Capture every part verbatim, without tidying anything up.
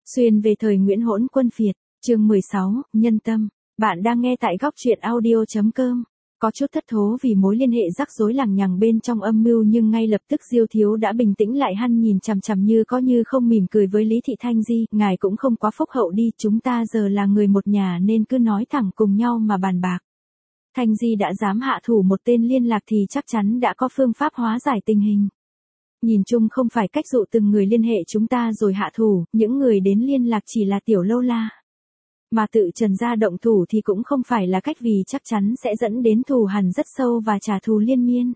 Xuyên về thời Nguyễn Hỗn Quân Phiệt, chương mười sáu, Nhân Tâm. Bạn đang nghe tại góc truyện audio chấm com. Có chút thất thố vì mối liên hệ rắc rối lằng nhằng bên trong âm mưu, nhưng ngay lập tức Diêu Thiếu đã bình tĩnh lại, hắn nhìn chằm chằm như có như không mỉm cười với Lý Thị Thanh Di, ngài cũng không quá phúc hậu đi, chúng ta giờ là người một nhà nên cứ nói thẳng cùng nhau mà bàn bạc. Thanh Di đã dám hạ thủ một tên liên lạc thì chắc chắn đã có phương pháp hóa giải tình hình. Nhìn chung không phải cách dụ từng người liên hệ chúng ta rồi hạ thủ, những người đến liên lạc chỉ là tiểu lâu la. Mà tự Trần gia động thủ thì cũng không phải là cách, vì chắc chắn sẽ dẫn đến thù hằn rất sâu và trả thù liên miên.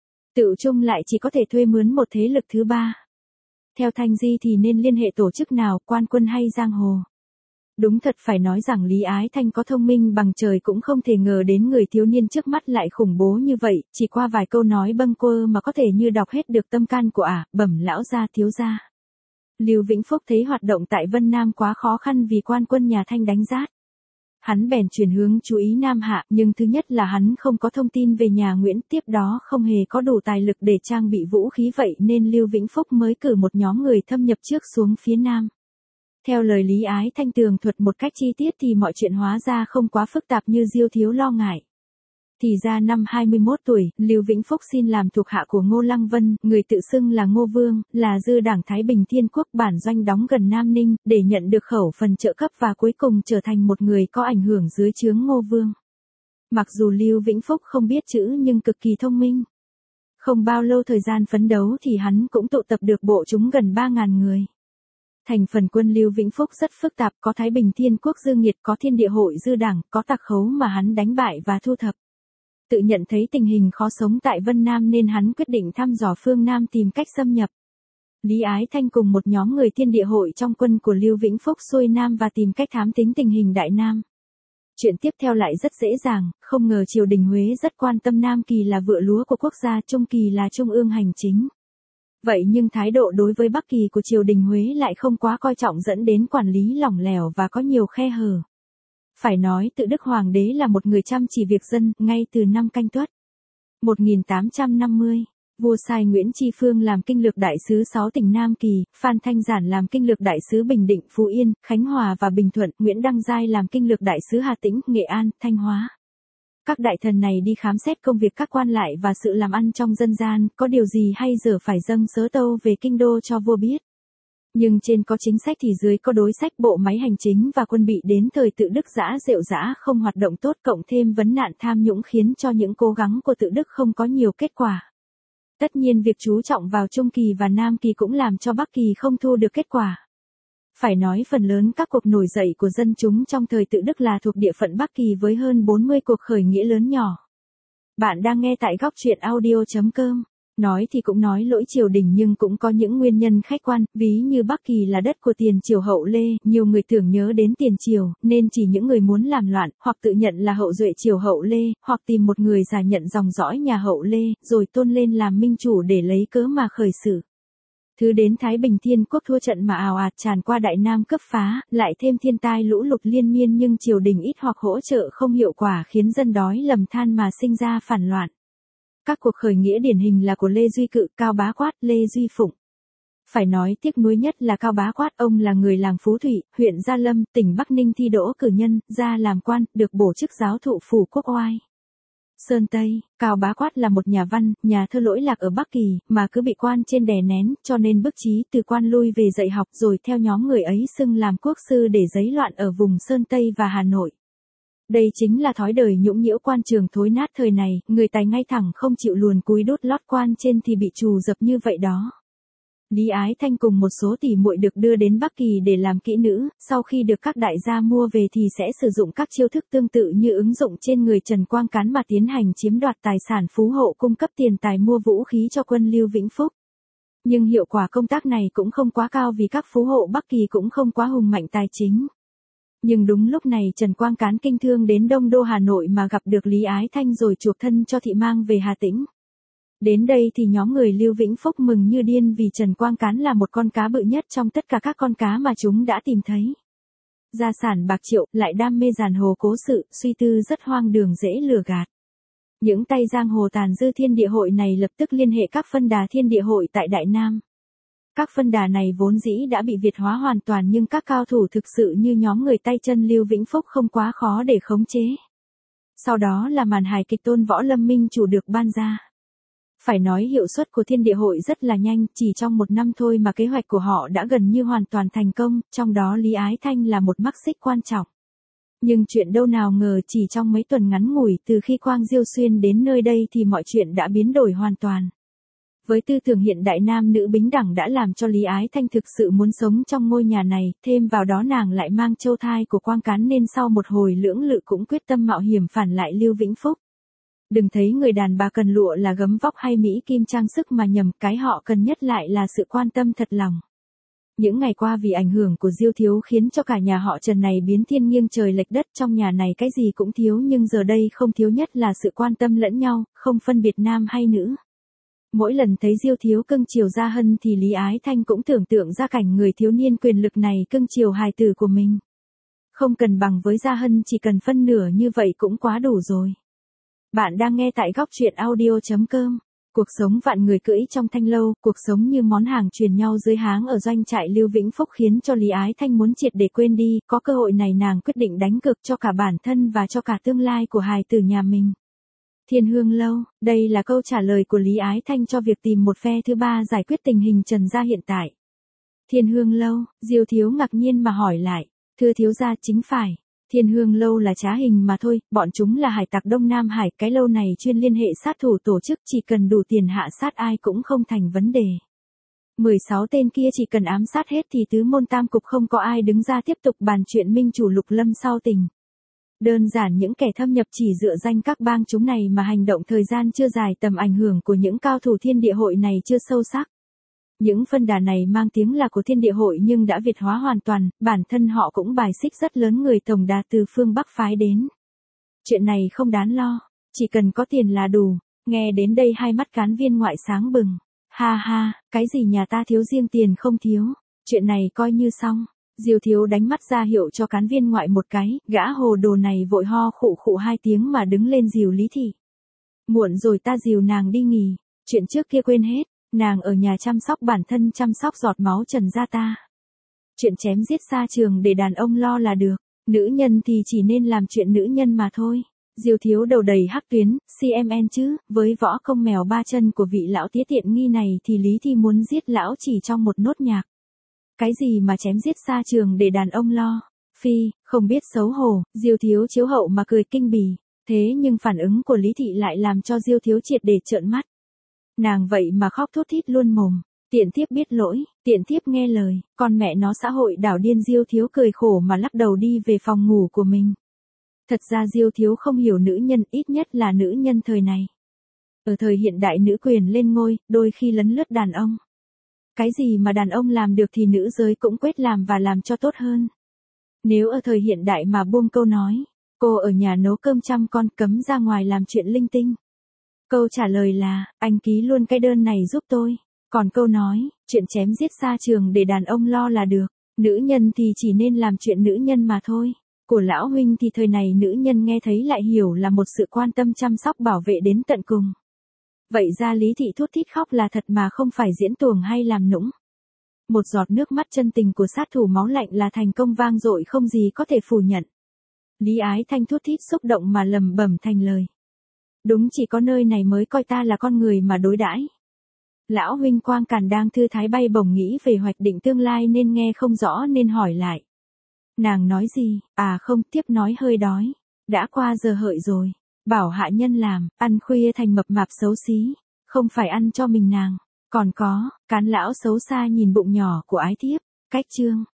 Tự chung lại chỉ có thể thuê mướn một thế lực thứ ba. Theo Thanh Di thì nên liên hệ tổ chức nào, quan quân hay giang hồ? Đúng thật phải nói rằng Lý Ái Thanh có thông minh bằng trời cũng không thể ngờ đến người thiếu niên trước mắt lại khủng bố như vậy, chỉ qua vài câu nói bâng quơ mà có thể như đọc hết được tâm can của ả, bẩm lão gia thiếu gia. Lưu Vĩnh Phúc thấy hoạt động tại Vân Nam quá khó khăn vì quan quân nhà Thanh đánh rát. Hắn bèn chuyển hướng chú ý Nam Hạ, nhưng thứ nhất là hắn không có thông tin về nhà Nguyễn, tiếp đó không hề có đủ tài lực để trang bị vũ khí, vậy nên Lưu Vĩnh Phúc mới cử một nhóm người thâm nhập trước xuống phía Nam. Theo lời Lý Ái Thanh tường thuật một cách chi tiết thì mọi chuyện hóa ra không quá phức tạp như Diêu Thiếu lo ngại. Thì ra năm hai mươi mốt tuổi, Lưu Vĩnh Phúc xin làm thuộc hạ của Ngô Lăng Vân, người tự xưng là Ngô Vương, là dư đảng Thái Bình Thiên Quốc, bản doanh đóng gần Nam Ninh, để nhận được khẩu phần trợ cấp và cuối cùng trở thành một người có ảnh hưởng dưới trướng Ngô Vương. Mặc dù Lưu Vĩnh Phúc không biết chữ nhưng cực kỳ thông minh. Không bao lâu thời gian phấn đấu thì hắn cũng tụ tập được bộ chúng gần ba ngàn người. Thành phần quân Lưu Vĩnh Phúc rất phức tạp, có Thái Bình Thiên Quốc Dương Nghiệt, có Thiên Địa Hội Dư Đảng, có Tặc Khấu mà hắn đánh bại và thu thập. Tự nhận thấy tình hình khó sống tại Vân Nam nên hắn quyết định thăm dò phương Nam tìm cách xâm nhập. Lý Ái Thanh cùng một nhóm người Thiên Địa Hội trong quân của Lưu Vĩnh Phúc xuôi Nam và tìm cách thám tính tình hình Đại Nam. Chuyện tiếp theo lại rất dễ dàng, không ngờ triều đình Huế rất quan tâm Nam Kỳ là vựa lúa của quốc gia, Trung Kỳ là trung ương hành chính. Vậy nhưng thái độ đối với Bắc Kỳ của triều đình Huế lại không quá coi trọng, dẫn đến quản lý lỏng lẻo và có nhiều khe hở. Phải nói Tự Đức Hoàng đế là một người chăm chỉ việc dân, ngay từ năm Canh Tuất một nghìn tám trăm năm mươi, vua sai Nguyễn Tri Phương làm kinh lược đại sứ sáu tỉnh Nam Kỳ, Phan Thanh Giản làm kinh lược đại sứ Bình Định, Phú Yên, Khánh Hòa và Bình Thuận, Nguyễn Đăng Giai làm kinh lược đại sứ Hà Tĩnh, Nghệ An, Thanh Hóa. Các đại thần này đi khám xét công việc các quan lại và sự làm ăn trong dân gian, có điều gì hay dở phải dâng sớ tâu về kinh đô cho vua biết. Nhưng trên có chính sách thì dưới có đối sách, bộ máy hành chính và quân bị đến thời Tự Đức dã rệu rã không hoạt động tốt, cộng thêm vấn nạn tham nhũng khiến cho những cố gắng của Tự Đức không có nhiều kết quả. Tất nhiên việc chú trọng vào Trung Kỳ và Nam Kỳ cũng làm cho Bắc Kỳ không thu được kết quả. Phải nói phần lớn các cuộc nổi dậy của dân chúng trong thời Tự Đức là thuộc địa phận Bắc Kỳ với hơn bốn mươi cuộc khởi nghĩa lớn nhỏ. Bạn đang nghe tại góc truyện audio chấm com. Nói thì cũng nói lỗi triều đình nhưng cũng có những nguyên nhân khách quan, ví như Bắc Kỳ là đất của tiền triều hậu Lê, nhiều người tưởng nhớ đến tiền triều, nên chỉ những người muốn làm loạn, hoặc tự nhận là hậu duệ triều hậu Lê, hoặc tìm một người giả nhận dòng dõi nhà hậu Lê, rồi tôn lên làm minh chủ để lấy cớ mà khởi sự. Thứ đến Thái Bình Thiên Quốc thua trận mà ào ạt tràn qua Đại Nam cướp phá, lại thêm thiên tai lũ lụt liên miên nhưng triều đình ít hoặc hỗ trợ không hiệu quả khiến dân đói lầm than mà sinh ra phản loạn. Các cuộc khởi nghĩa điển hình là của Lê Duy Cự, Cao Bá Quát, Lê Duy Phụng. Phải nói tiếc nuối nhất là Cao Bá Quát, ông là người làng Phú Thủy, huyện Gia Lâm, tỉnh Bắc Ninh, thi đỗ cử nhân, ra làm quan, được bổ chức giáo thụ phủ Quốc Oai. Sơn Tây, Cao Bá Quát là một nhà văn, nhà thơ lỗi lạc ở Bắc Kỳ, mà cứ bị quan trên đè nén, cho nên bức chí từ quan lui về dạy học rồi theo nhóm người ấy xưng làm quốc sư để giấy loạn ở vùng Sơn Tây và Hà Nội. Đây chính là thói đời nhũng nhiễu quan trường thối nát thời này, người tài ngay thẳng không chịu luồn cúi đốt lót quan trên thì bị trù dập như vậy đó. Lý Ái Thanh cùng một số tỷ muội được đưa đến Bắc Kỳ để làm kỹ nữ, sau khi được các đại gia mua về thì sẽ sử dụng các chiêu thức tương tự như ứng dụng trên người Trần Quang Cán mà tiến hành chiếm đoạt tài sản phú hộ, cung cấp tiền tài mua vũ khí cho quân Lưu Vĩnh Phúc. Nhưng hiệu quả công tác này cũng không quá cao vì các phú hộ Bắc Kỳ cũng không quá hùng mạnh tài chính. Nhưng đúng lúc này Trần Quang Cán kinh thương đến Đông Đô Hà Nội mà gặp được Lý Ái Thanh rồi chuộc thân cho thị mang về Hà Tĩnh. Đến đây thì nhóm người Lưu Vĩnh Phúc mừng như điên vì Trần Quang Cán là một con cá bự nhất trong tất cả các con cá mà chúng đã tìm thấy. Gia sản bạc triệu, lại đam mê giàn hồ cố sự, suy tư rất hoang đường dễ lừa gạt. Những tay giang hồ tàn dư Thiên Địa Hội này lập tức liên hệ các phân đà Thiên Địa Hội tại Đại Nam. Các phân đà này vốn dĩ đã bị Việt hóa hoàn toàn nhưng các cao thủ thực sự như nhóm người tay chân Lưu Vĩnh Phúc không quá khó để khống chế. Sau đó là màn hài kịch Tôn Võ Lâm Minh Chủ được ban ra. Phải nói hiệu suất của Thiên Địa Hội rất là nhanh, chỉ trong một năm thôi mà kế hoạch của họ đã gần như hoàn toàn thành công, trong đó Lý Ái Thanh là một mắc xích quan trọng. Nhưng chuyện đâu nào ngờ chỉ trong mấy tuần ngắn ngủi từ khi Quang Diêu Xuyên đến nơi đây thì mọi chuyện đã biến đổi hoàn toàn. Với tư tưởng hiện đại nam nữ bình đẳng đã làm cho Lý Ái Thanh thực sự muốn sống trong ngôi nhà này, thêm vào đó nàng lại mang châu thai của Quang Cán nên sau một hồi lưỡng lự cũng quyết tâm mạo hiểm phản lại Lưu Vĩnh Phúc. Đừng thấy người đàn bà cần lụa là gấm vóc hay mỹ kim trang sức mà nhầm, cái họ cần nhất lại là sự quan tâm thật lòng. Những ngày qua vì ảnh hưởng của Diêu Thiếu khiến cho cả nhà họ Trần này biến thiên nghiêng trời lệch đất, trong nhà này cái gì cũng thiếu nhưng giờ đây không thiếu nhất là sự quan tâm lẫn nhau, không phân biệt nam hay nữ. Mỗi lần thấy Diêu Thiếu cưng chiều Gia Hân thì Lý Ái Thanh cũng tưởng tượng ra cảnh người thiếu niên quyền lực này cưng chiều hài tử của mình. Không cần bằng với Gia Hân, chỉ cần phân nửa như vậy cũng quá đủ rồi. Bạn đang nghe tại góc truyện audio chấm com. Cuộc sống vạn người cưỡi trong thanh lâu, cuộc sống như món hàng truyền nhau dưới háng ở doanh trại Lưu Vĩnh Phúc khiến cho Lý Ái Thanh muốn triệt để quên đi, có cơ hội này nàng quyết định đánh cược cho cả bản thân và cho cả tương lai của hài tử nhà mình. Thiên Hương Lâu, đây là câu trả lời của Lý Ái Thanh cho việc tìm một phe thứ ba giải quyết tình hình Trần gia hiện tại. Thiên Hương Lâu, Diêu Thiếu ngạc nhiên mà hỏi lại, thưa thiếu gia chính phải. Thiên Hương Lâu là trá hình mà thôi, bọn chúng là hải tặc Đông Nam Hải, cái lâu này chuyên liên hệ sát thủ tổ chức, chỉ cần đủ tiền hạ sát ai cũng không thành vấn đề. mười sáu tên kia chỉ cần ám sát hết thì tứ môn tam cục không có ai đứng ra tiếp tục bàn chuyện minh chủ Lục Lâm sau tình. Đơn giản những kẻ thâm nhập chỉ dựa danh các bang chúng này mà hành động thời gian chưa dài, tầm ảnh hưởng của những cao thủ Thiên Địa Hội này chưa sâu sắc. Những phân đà này mang tiếng là của Thiên Địa Hội nhưng đã Việt hóa hoàn toàn, bản thân họ cũng bài xích rất lớn người tổng đà từ phương Bắc phái đến. Chuyện này không đáng lo, chỉ cần có tiền là đủ. Nghe đến đây hai mắt Cán Viên Ngoại sáng bừng. Ha ha, cái gì nhà ta thiếu riêng tiền không thiếu, chuyện này coi như xong. Diêu Thiếu đánh mắt ra hiệu cho Cán Viên Ngoại một cái, gã hồ đồ này vội ho khụ khụ hai tiếng mà đứng lên dìu Lý Thị. Muộn rồi, ta dìu nàng đi nghỉ, chuyện trước kia quên hết. Nàng ở nhà chăm sóc bản thân, chăm sóc giọt máu Trần gia ta. Chuyện chém giết xa trường để đàn ông lo là được, nữ nhân thì chỉ nên làm chuyện nữ nhân mà thôi. Diêu Thiếu đầu đầy hắc tuyến, xê em en chứ, với võ công mèo ba chân của vị lão tía tiện nghi này thì Lý Thi muốn giết lão chỉ trong một nốt nhạc. Cái gì mà chém giết xa trường để đàn ông lo, phi, không biết xấu hổ. Diêu Thiếu chiếu hậu mà cười kinh bỉ, thế nhưng phản ứng của Lý Thị lại làm cho Diêu Thiếu triệt để trợn mắt. Nàng vậy mà khóc thút thít luôn mồm, tiện thiếp biết lỗi, tiện thiếp nghe lời, con mẹ nó xã hội đảo điên. Diêu Thiếu cười khổ mà lắc đầu đi về phòng ngủ của mình. Thật ra Diêu Thiếu không hiểu nữ nhân, ít nhất là nữ nhân thời này. Ở thời hiện đại nữ quyền lên ngôi, đôi khi lấn lướt đàn ông. Cái gì mà đàn ông làm được thì nữ giới cũng quyết làm và làm cho tốt hơn. Nếu ở thời hiện đại mà buông câu nói, cô ở nhà nấu cơm chăm con, cấm ra ngoài làm chuyện linh tinh. Câu trả lời là, anh ký luôn cái đơn này giúp tôi. Còn câu nói, chuyện chém giết xa trường để đàn ông lo là được, nữ nhân thì chỉ nên làm chuyện nữ nhân mà thôi. Của lão huynh thì thời này nữ nhân nghe thấy lại hiểu là một sự quan tâm chăm sóc bảo vệ đến tận cùng. Vậy ra Lý Thị thút thít khóc là thật mà không phải diễn tuồng hay làm nũng. Một giọt nước mắt chân tình của sát thủ máu lạnh là thành công vang dội không gì có thể phủ nhận. Lý Ái Thanh thút thít xúc động mà lầm bẩm thành lời. Đúng, chỉ có nơi này mới coi ta là con người mà đối đãi. Lão huynh Quang Càn đang thư thái bay bổng nghĩ về hoạch định tương lai nên nghe không rõ nên hỏi lại. Nàng nói gì? À không, tiếp nói hơi đói. Đã qua giờ hợi rồi. Bảo hạ nhân làm, ăn khuya thành mập mạp xấu xí. Không phải ăn cho mình nàng. Còn có, Cán lão xấu xa nhìn bụng nhỏ của ái thiếp. Cách chương.